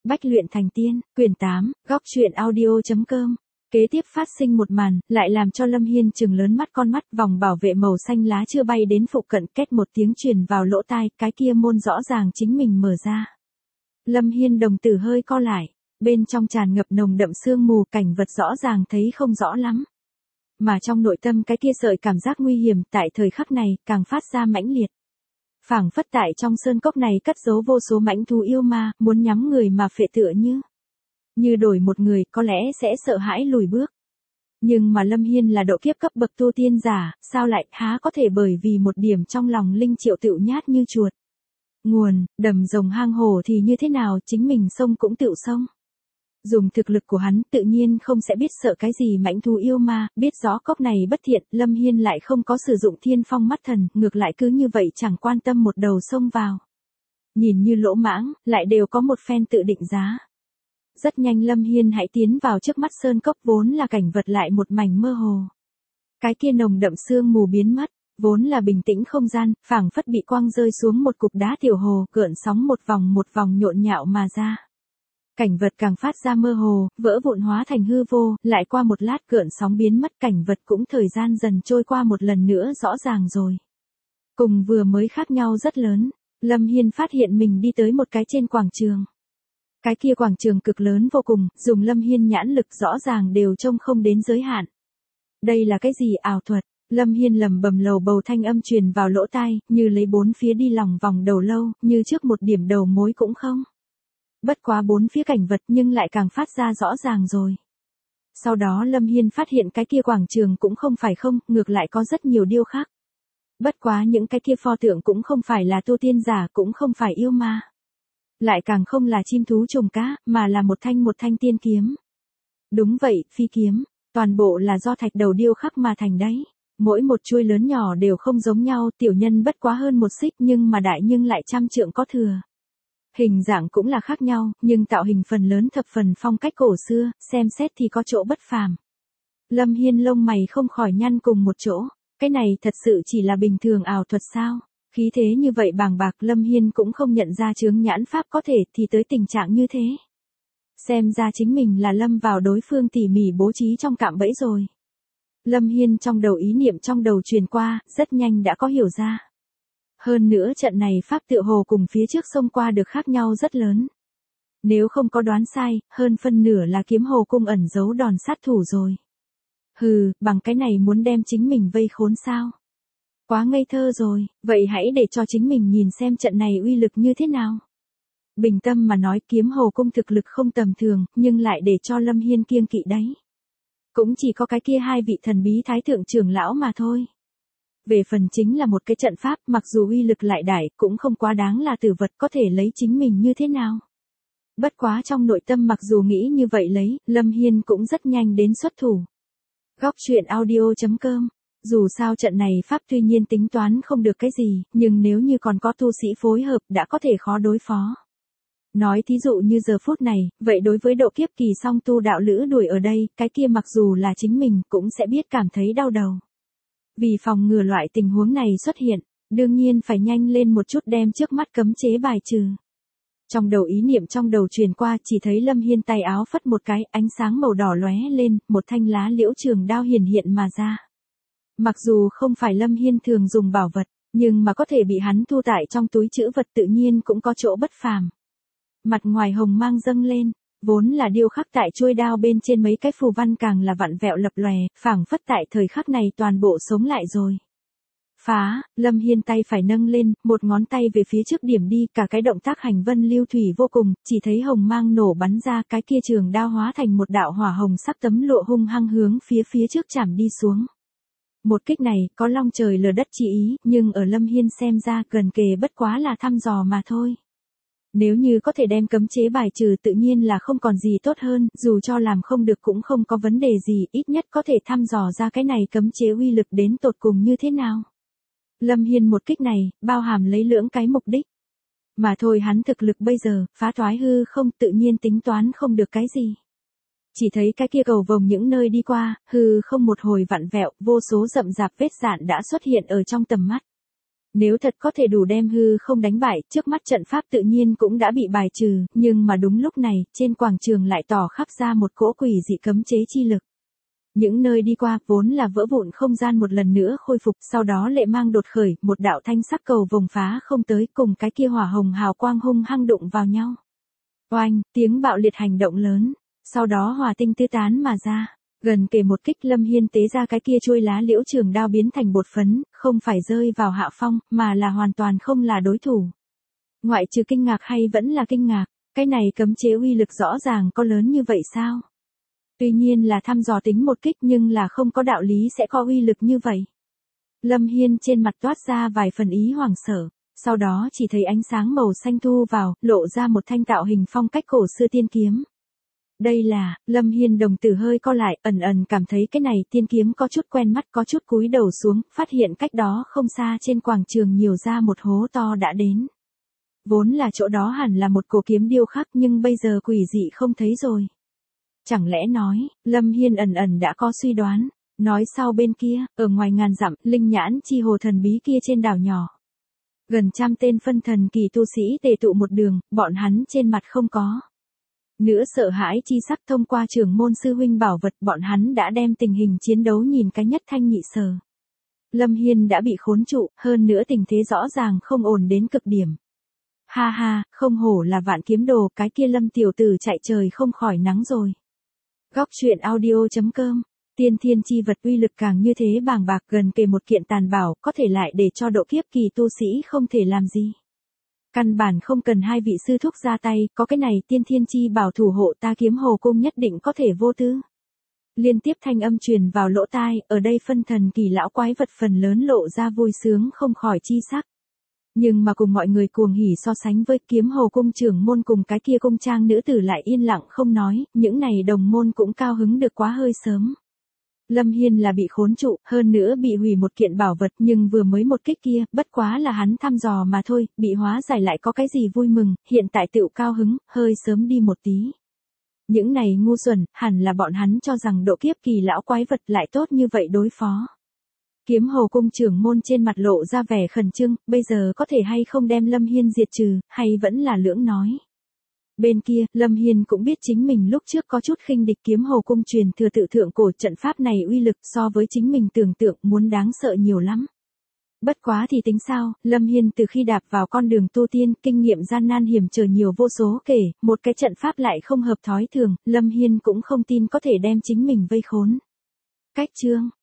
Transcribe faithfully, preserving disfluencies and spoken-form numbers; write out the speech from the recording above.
Bách luyện thành tiên, quyển tám, góc truyện audio.com. Kế tiếp phát sinh một màn, lại làm cho Lâm Hiên trừng lớn mắt con mắt, vòng bảo vệ màu xanh lá chưa bay đến phụ cận, két một tiếng truyền vào lỗ tai, cái kia môn rõ ràng chính mình mở ra. Lâm Hiên đồng tử hơi co lại, bên trong tràn ngập nồng đậm sương mù, cảnh vật rõ ràng thấy không rõ lắm. Mà trong nội tâm cái kia sợi cảm giác nguy hiểm tại thời khắc này càng phát ra mãnh liệt. Phảng phất tại trong sơn cốc này cất giấu vô số mãnh thú yêu ma, muốn nhắm người mà phệ tựa như. Như đổi một người có lẽ sẽ sợ hãi lùi bước. Nhưng mà Lâm Hiên là độ kiếp cấp bậc tu tiên giả, sao lại há có thể bởi vì một điểm trong lòng linh triệu tựu nhát như chuột. Nguồn, đầm rồng hang hồ thì như thế nào, chính mình sông cũng tựu sông. Dùng thực lực của hắn tự nhiên không sẽ biết sợ cái gì mãnh thú yêu ma, biết rõ cốc này bất thiện, Lâm Hiên lại không có sử dụng thiên phong mắt thần, ngược lại cứ như vậy chẳng quan tâm một đầu sông vào. Nhìn như lỗ mãng, lại đều có một phen tự định giá. Rất nhanh Lâm Hiên hãy tiến vào trước mắt sơn cốc, vốn là cảnh vật lại một mảnh mơ hồ. Cái kia nồng đậm sương mù biến mất, vốn là bình tĩnh không gian, phảng phất bị quăng rơi xuống một cục đá tiểu hồ, gợn sóng một vòng một vòng nhộn nhạo mà ra. Cảnh vật càng phát ra mơ hồ, vỡ vụn hóa thành hư vô, lại qua một lát gợn sóng biến mất, cảnh vật cũng thời gian dần trôi qua một lần nữa rõ ràng rồi. Cùng vừa mới khác nhau rất lớn, Lâm Hiên phát hiện mình đi tới một cái trên quảng trường. Cái kia quảng trường cực lớn vô cùng, dùng Lâm Hiên nhãn lực rõ ràng đều trông không đến giới hạn. Đây là cái gì ảo thuật? Lâm Hiên lầm bầm lầu bầu, thanh âm truyền vào lỗ tai, như lấy bốn phía đi lòng vòng đầu lâu, như trước một điểm đầu mối cũng không. Bất quá bốn phía cảnh vật nhưng lại càng phát ra rõ ràng rồi. Sau đó Lâm Hiên phát hiện cái kia quảng trường cũng không phải không, ngược lại có rất nhiều điêu khắc. Bất quá những cái kia pho tượng cũng không phải là tu tiên giả, cũng không phải yêu ma. Lại càng không là chim thú trùng cá, mà là một thanh một thanh tiên kiếm. Đúng vậy, phi kiếm, toàn bộ là do thạch đầu điêu khắc mà thành đấy. Mỗi một chuôi lớn nhỏ đều không giống nhau, tiểu nhân bất quá hơn một xích nhưng mà đại nhưng lại trăm trượng có thừa. Hình dạng cũng là khác nhau, nhưng tạo hình phần lớn thập phần phong cách cổ xưa, xem xét thì có chỗ bất phàm. Lâm Hiên lông mày không khỏi nhăn cùng một chỗ, cái này thật sự chỉ là bình thường ảo thuật sao? Khí thế như vậy bàng bạc, Lâm Hiên cũng không nhận ra chướng nhãn pháp có thể thì tới tình trạng như thế. Xem ra chính mình là lâm vào đối phương tỉ mỉ bố trí trong cạm bẫy rồi. Lâm Hiên trong đầu ý niệm trong đầu truyền qua, rất nhanh đã có hiểu ra. Hơn nữa trận này pháp tựa hồ cùng phía trước xông qua được khác nhau rất lớn. Nếu không có đoán sai, hơn phân nửa là kiếm hồ cung ẩn giấu đòn sát thủ rồi. Hừ, bằng cái này muốn đem chính mình vây khốn sao? Quá ngây thơ rồi, vậy hãy để cho chính mình nhìn xem trận này uy lực như thế nào. Bình tâm mà nói, kiếm hồ cung thực lực không tầm thường, nhưng lại để cho Lâm Hiên kiêng kỵ đấy. Cũng chỉ có cái kia hai vị thần bí thái thượng trưởng lão mà thôi. Về phần chính là một cái trận pháp, mặc dù uy lực lại đại, cũng không quá đáng là tử vật có thể lấy chính mình như thế nào. Bất quá trong nội tâm mặc dù nghĩ như vậy lấy, Lâm Hiên cũng rất nhanh đến xuất thủ. Góc truyện audio.com. Dù sao trận này pháp tuy nhiên tính toán không được cái gì, nhưng nếu như còn có tu sĩ phối hợp đã có thể khó đối phó. Nói thí dụ như giờ phút này, vậy đối với độ kiếp kỳ song tu đạo lữ đuổi ở đây, cái kia mặc dù là chính mình cũng sẽ biết cảm thấy đau đầu. Vì phòng ngừa loại tình huống này xuất hiện, đương nhiên phải nhanh lên một chút đem trước mắt cấm chế bài trừ. Trong đầu ý niệm trong đầu truyền qua, chỉ thấy Lâm Hiên tay áo phất một cái, ánh sáng màu đỏ lóe lên, một thanh lá liễu trường đao hiển hiện mà ra. Mặc dù không phải Lâm Hiên thường dùng bảo vật, nhưng mà có thể bị hắn thu tại trong túi trữ vật tự nhiên cũng có chỗ bất phàm. Mặt ngoài hồng mang dâng lên, vốn là điêu khắc tại chuôi đao bên trên mấy cái phù văn càng là vặn vẹo lập lòe, phảng phất tại thời khắc này toàn bộ sống lại rồi. Phá, Lâm Hiên tay phải nâng lên, một ngón tay về phía trước điểm đi, cả cái động tác hành vân lưu thủy vô cùng, chỉ thấy hồng mang nổ bắn ra, cái kia trường đao hóa thành một đạo hỏa hồng sắc tấm lụa hung hăng hướng phía phía trước chạm đi xuống. Một kích này, có long trời lở đất chi ý, nhưng ở Lâm Hiên xem ra gần kề bất quá là thăm dò mà thôi. Nếu như có thể đem cấm chế bài trừ tự nhiên là không còn gì tốt hơn, dù cho làm không được cũng không có vấn đề gì, ít nhất có thể thăm dò ra cái này cấm chế uy lực đến tột cùng như thế nào. Lâm Hiên một kích này, bao hàm lấy lưỡng cái mục đích. Mà thôi hắn thực lực bây giờ, phá thoái hư không tự nhiên tính toán không được cái gì. Chỉ thấy cái kia cầu vồng những nơi đi qua, hư không một hồi vặn vẹo, vô số rậm rạp vết dạn đã xuất hiện ở trong tầm mắt. Nếu thật có thể đủ đem hư không đánh bại, trước mắt trận pháp tự nhiên cũng đã bị bài trừ, nhưng mà đúng lúc này, trên quảng trường lại tỏ khắp ra một cỗ quỷ dị cấm chế chi lực. Những nơi đi qua, vốn là vỡ vụn không gian một lần nữa khôi phục, sau đó lệ mang đột khởi, một đạo thanh sắc cầu vồng phá không tới, cùng cái kia hỏa hồng hào quang hung hăng đụng vào nhau. Oanh, tiếng bạo liệt hành động lớn, sau đó hỏa tinh tứ tán mà ra. Gần kề một kích Lâm Hiên tế ra cái kia chuôi lá liễu trường đao biến thành bột phấn, không phải rơi vào hạ phong, mà là hoàn toàn không là đối thủ. Ngoại trừ kinh ngạc hay vẫn là kinh ngạc, cái này cấm chế uy lực rõ ràng có lớn như vậy sao? Tuy nhiên là thăm dò tính một kích nhưng là không có đạo lý sẽ có uy lực như vậy. Lâm Hiên trên mặt toát ra vài phần ý hoảng sợ, sau đó chỉ thấy ánh sáng màu xanh thu vào, lộ ra một thanh tạo hình phong cách cổ xưa tiên kiếm. Đây là, Lâm Hiên đồng tử hơi co lại, ẩn ẩn cảm thấy cái này tiên kiếm có chút quen mắt, có chút cúi đầu xuống, phát hiện cách đó không xa trên quảng trường nhiều ra một hố to đã đến. Vốn là chỗ đó hẳn là một cổ kiếm điêu khắc nhưng bây giờ quỷ dị không thấy rồi. Chẳng lẽ nói, Lâm Hiên ẩn ẩn đã có suy đoán, nói sau bên kia, ở ngoài ngàn dặm, linh nhãn chi hồ thần bí kia trên đảo nhỏ. Gần trăm tên phân thần kỳ tu sĩ tề tụ một đường, bọn hắn trên mặt không có nữa sợ hãi chi sắc, thông qua trưởng môn sư huynh bảo vật bọn hắn đã đem tình hình chiến đấu nhìn cái nhất thanh nhị sở. Lâm Hiên đã bị khốn trụ, hơn nữa tình thế rõ ràng không ổn đến cực điểm. Ha ha, không hổ là vạn kiếm đồ, cái kia Lâm tiểu tử chạy trời không khỏi nắng rồi. Góc truyện audio chấm com, tiên thiên chi vật uy lực càng như thế bàng bạc, gần kề một kiện tàn bảo, có thể lại để cho độ kiếp kỳ tu sĩ không thể làm gì. Căn bản không cần hai vị sư thúc ra tay, có cái này tiên thiên chi bảo thủ hộ ta kiếm hồ cung nhất định có thể vô tư. Liên tiếp thanh âm truyền vào lỗ tai, ở đây phân thần kỳ lão quái vật phần lớn lộ ra vui sướng không khỏi chi sắc. Nhưng mà cùng mọi người cuồng hỉ so sánh với kiếm hồ cung trưởng môn cùng cái kia cung trang nữ tử lại yên lặng không nói, những này đồng môn cũng cao hứng được quá hơi sớm. Lâm Hiên là bị khốn trụ, hơn nữa bị hủy một kiện bảo vật nhưng vừa mới một kích kia, bất quá là hắn thăm dò mà thôi, bị hóa giải lại có cái gì vui mừng, hiện tại tựu cao hứng, hơi sớm đi một tí. Những này ngu xuẩn, hẳn là bọn hắn cho rằng độ kiếp kỳ lão quái vật lại tốt như vậy đối phó. Kiếm hồ cung trưởng môn trên mặt lộ ra vẻ khẩn trương, bây giờ có thể hay không đem Lâm Hiên diệt trừ, hay vẫn là lưỡng nói. Bên kia, Lâm Hiên cũng biết chính mình lúc trước có chút khinh địch kiếm hồ cung truyền thừa tự thượng cổ trận pháp này uy lực so với chính mình tưởng tượng muốn đáng sợ nhiều lắm. Bất quá thì tính sao, Lâm Hiên từ khi đạp vào con đường tu tiên, kinh nghiệm gian nan hiểm trở nhiều vô số kể, một cái trận pháp lại không hợp thói thường, Lâm Hiên cũng không tin có thể đem chính mình vây khốn. Cách chương